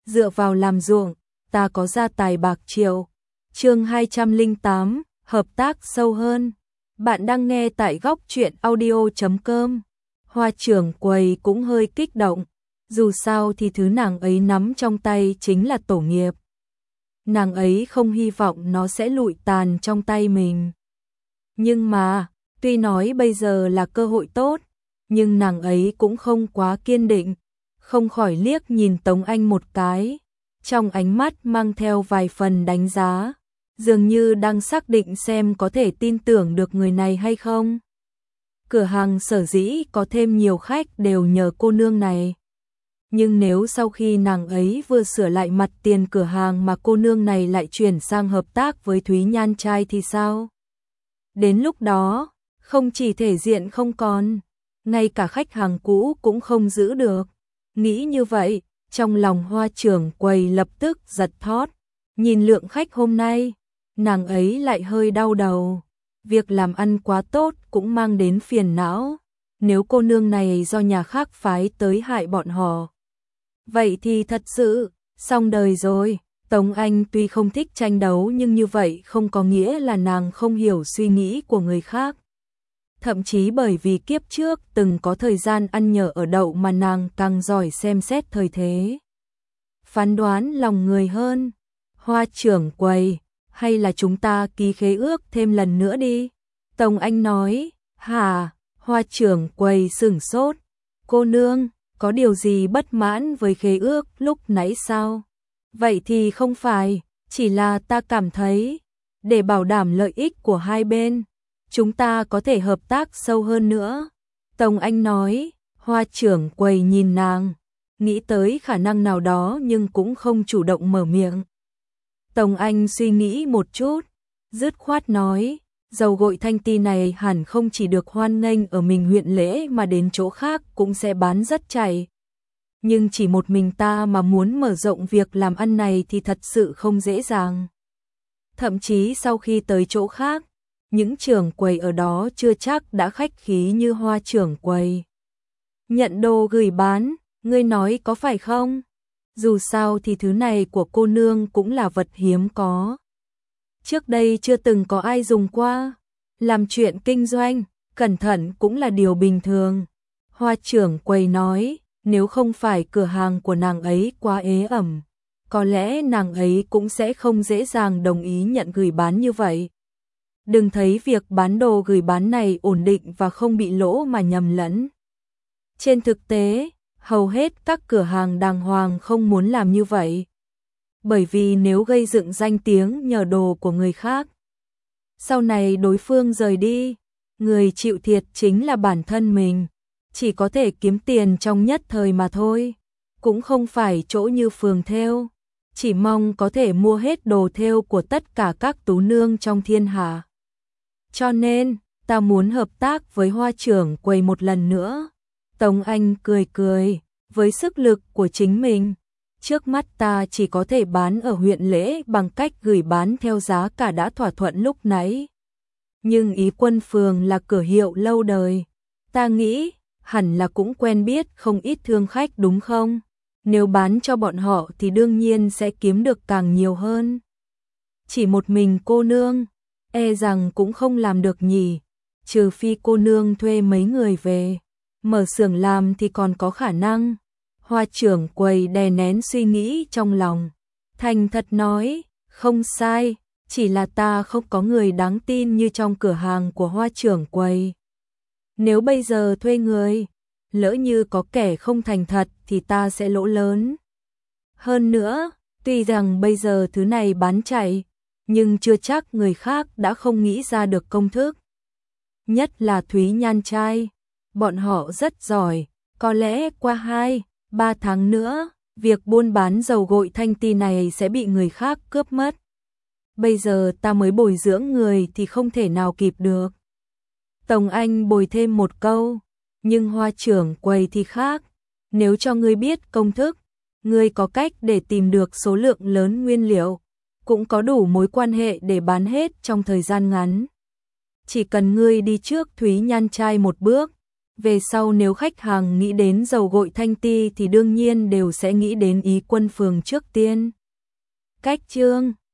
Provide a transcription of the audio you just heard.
dựa vào làm ruộng, ta có gia tài bạc triệu. Chương 208, hợp tác sâu hơn. Bạn đang nghe tại góc truyện audio.com. Hoa trưởng quầy cũng hơi kích động, dù sao thì thứ nàng ấy nắm trong tay chính là tổ nghiệp. Nàng ấy không hy vọng nó sẽ lụi tàn trong tay mình. Nhưng mà, tuy nói bây giờ là cơ hội tốt, nhưng nàng ấy cũng không quá kiên định, không khỏi liếc nhìn Tống Anh một cái, trong ánh mắt mang theo vài phần đánh giá, dường như đang xác định xem có thể tin tưởng được người này hay không. Cửa hàng sở dĩ có thêm nhiều khách đều nhờ cô nương này. Nhưng nếu sau khi nàng ấy vừa sửa lại mặt tiền cửa hàng mà cô nương này lại chuyển sang hợp tác với Thúy Nhan trai thì sao? Đến lúc đó, không chỉ thể diện không còn, ngay cả khách hàng cũ cũng không giữ được. Nghĩ như vậy, trong lòng Hoa trưởng quầy lập tức giật thót. Nhìn lượng khách hôm nay, nàng ấy lại hơi đau đầu. Việc làm ăn quá tốt cũng mang đến phiền não. Nếu cô nương này do nhà khác phái tới hại bọn họ, vậy thì thật sự xong đời rồi. Tống Anh tuy không thích tranh đấu nhưng như vậy không có nghĩa là nàng không hiểu suy nghĩ của người khác. Thậm chí bởi vì kiếp trước từng có thời gian ăn nhờ ở đậu mà nàng càng giỏi xem xét thời thế, phán đoán lòng người hơn. Hoa trưởng quầy, hay là chúng ta ký khế ước thêm lần nữa đi? Tống Anh nói. Hả? Hoa trưởng quầy sửng sốt. Cô nương, có điều gì bất mãn với khế ước lúc nãy sao? Vậy thì không phải, chỉ là ta cảm thấy, để bảo đảm lợi ích của hai bên, chúng ta có thể hợp tác sâu hơn nữa. Tống Anh nói. Hoa trưởng quầy nhìn nàng, nghĩ tới khả năng nào đó nhưng cũng không chủ động mở miệng. Tống Anh suy nghĩ một chút, dứt khoát nói, dầu gội Thanh Ti này hẳn không chỉ được hoan nghênh ở mình huyện Lễ mà đến chỗ khác cũng sẽ bán rất chảy. Nhưng chỉ một mình ta mà muốn mở rộng việc làm ăn này thì thật sự không dễ dàng. Thậm chí sau khi tới chỗ khác, những trưởng quầy ở đó chưa chắc đã khách khí như Hoa trưởng quầy. Nhận đồ gửi bán, ngươi nói có phải không? Dù sao thì thứ này của cô nương cũng là vật hiếm có. Trước đây chưa từng có ai dùng qua. Làm chuyện kinh doanh, cẩn thận cũng là điều bình thường. Hoa trưởng quầy nói, nếu không phải cửa hàng của nàng ấy quá ế ẩm, có lẽ nàng ấy cũng sẽ không dễ dàng đồng ý nhận gửi bán như vậy. Đừng thấy việc bán đồ gửi bán này ổn định và không bị lỗ mà nhầm lẫn. Trên thực tế, hầu hết các cửa hàng đàng hoàng không muốn làm như vậy. Bởi vì nếu gây dựng danh tiếng nhờ đồ của người khác, sau này đối phương rời đi, người chịu thiệt chính là bản thân mình, chỉ có thể kiếm tiền trong nhất thời mà thôi. Cũng không phải chỗ như Phường Thêu, chỉ mong có thể mua hết đồ thêu của tất cả các tú nương trong thiên hạ. Cho nên, ta muốn hợp tác với Hoa trưởng quầy một lần nữa. Tống Anh cười cười, với sức lực của chính mình, trước mắt ta chỉ có thể bán ở huyện Lễ bằng cách gửi bán theo giá cả đã thỏa thuận lúc nãy. Nhưng Ý Quân Phường là cửa hiệu lâu đời, ta nghĩ hẳn là cũng quen biết không ít thương khách đúng không? Nếu bán cho bọn họ thì đương nhiên sẽ kiếm được càng nhiều hơn. Chỉ một mình cô nương, e rằng cũng không làm được nhỉ, trừ phi cô nương thuê mấy người về, mở xưởng làm thì còn có khả năng. Hoa trưởng quầy đè nén suy nghĩ trong lòng, thành thật nói, không sai, chỉ là ta không có người đáng tin như trong cửa hàng của Hoa trưởng quầy. Nếu bây giờ thuê người, lỡ như có kẻ không thành thật thì ta sẽ lỗ lớn. Hơn nữa, tuy rằng bây giờ thứ này bán chạy, nhưng chưa chắc người khác đã không nghĩ ra được công thức. Nhất là Thúy Nhan trai, bọn họ rất giỏi, có lẽ qua 2-3 tháng nữa, việc buôn bán dầu gội Thanh Ti này sẽ bị người khác cướp mất. Bây giờ ta mới bồi dưỡng người thì không thể nào kịp được. Tống Anh bồi thêm một câu, nhưng Hoa trưởng quầy thì khác, nếu cho ngươi biết công thức, ngươi có cách để tìm được số lượng lớn nguyên liệu, cũng có đủ mối quan hệ để bán hết trong thời gian ngắn. Chỉ cần ngươi đi trước Thúy Nhan trai một bước, Về sau nếu khách hàng nghĩ đến dầu gội Thanh Ti thì đương nhiên đều sẽ nghĩ đến Ý Quân Phường trước tiên. Cách chương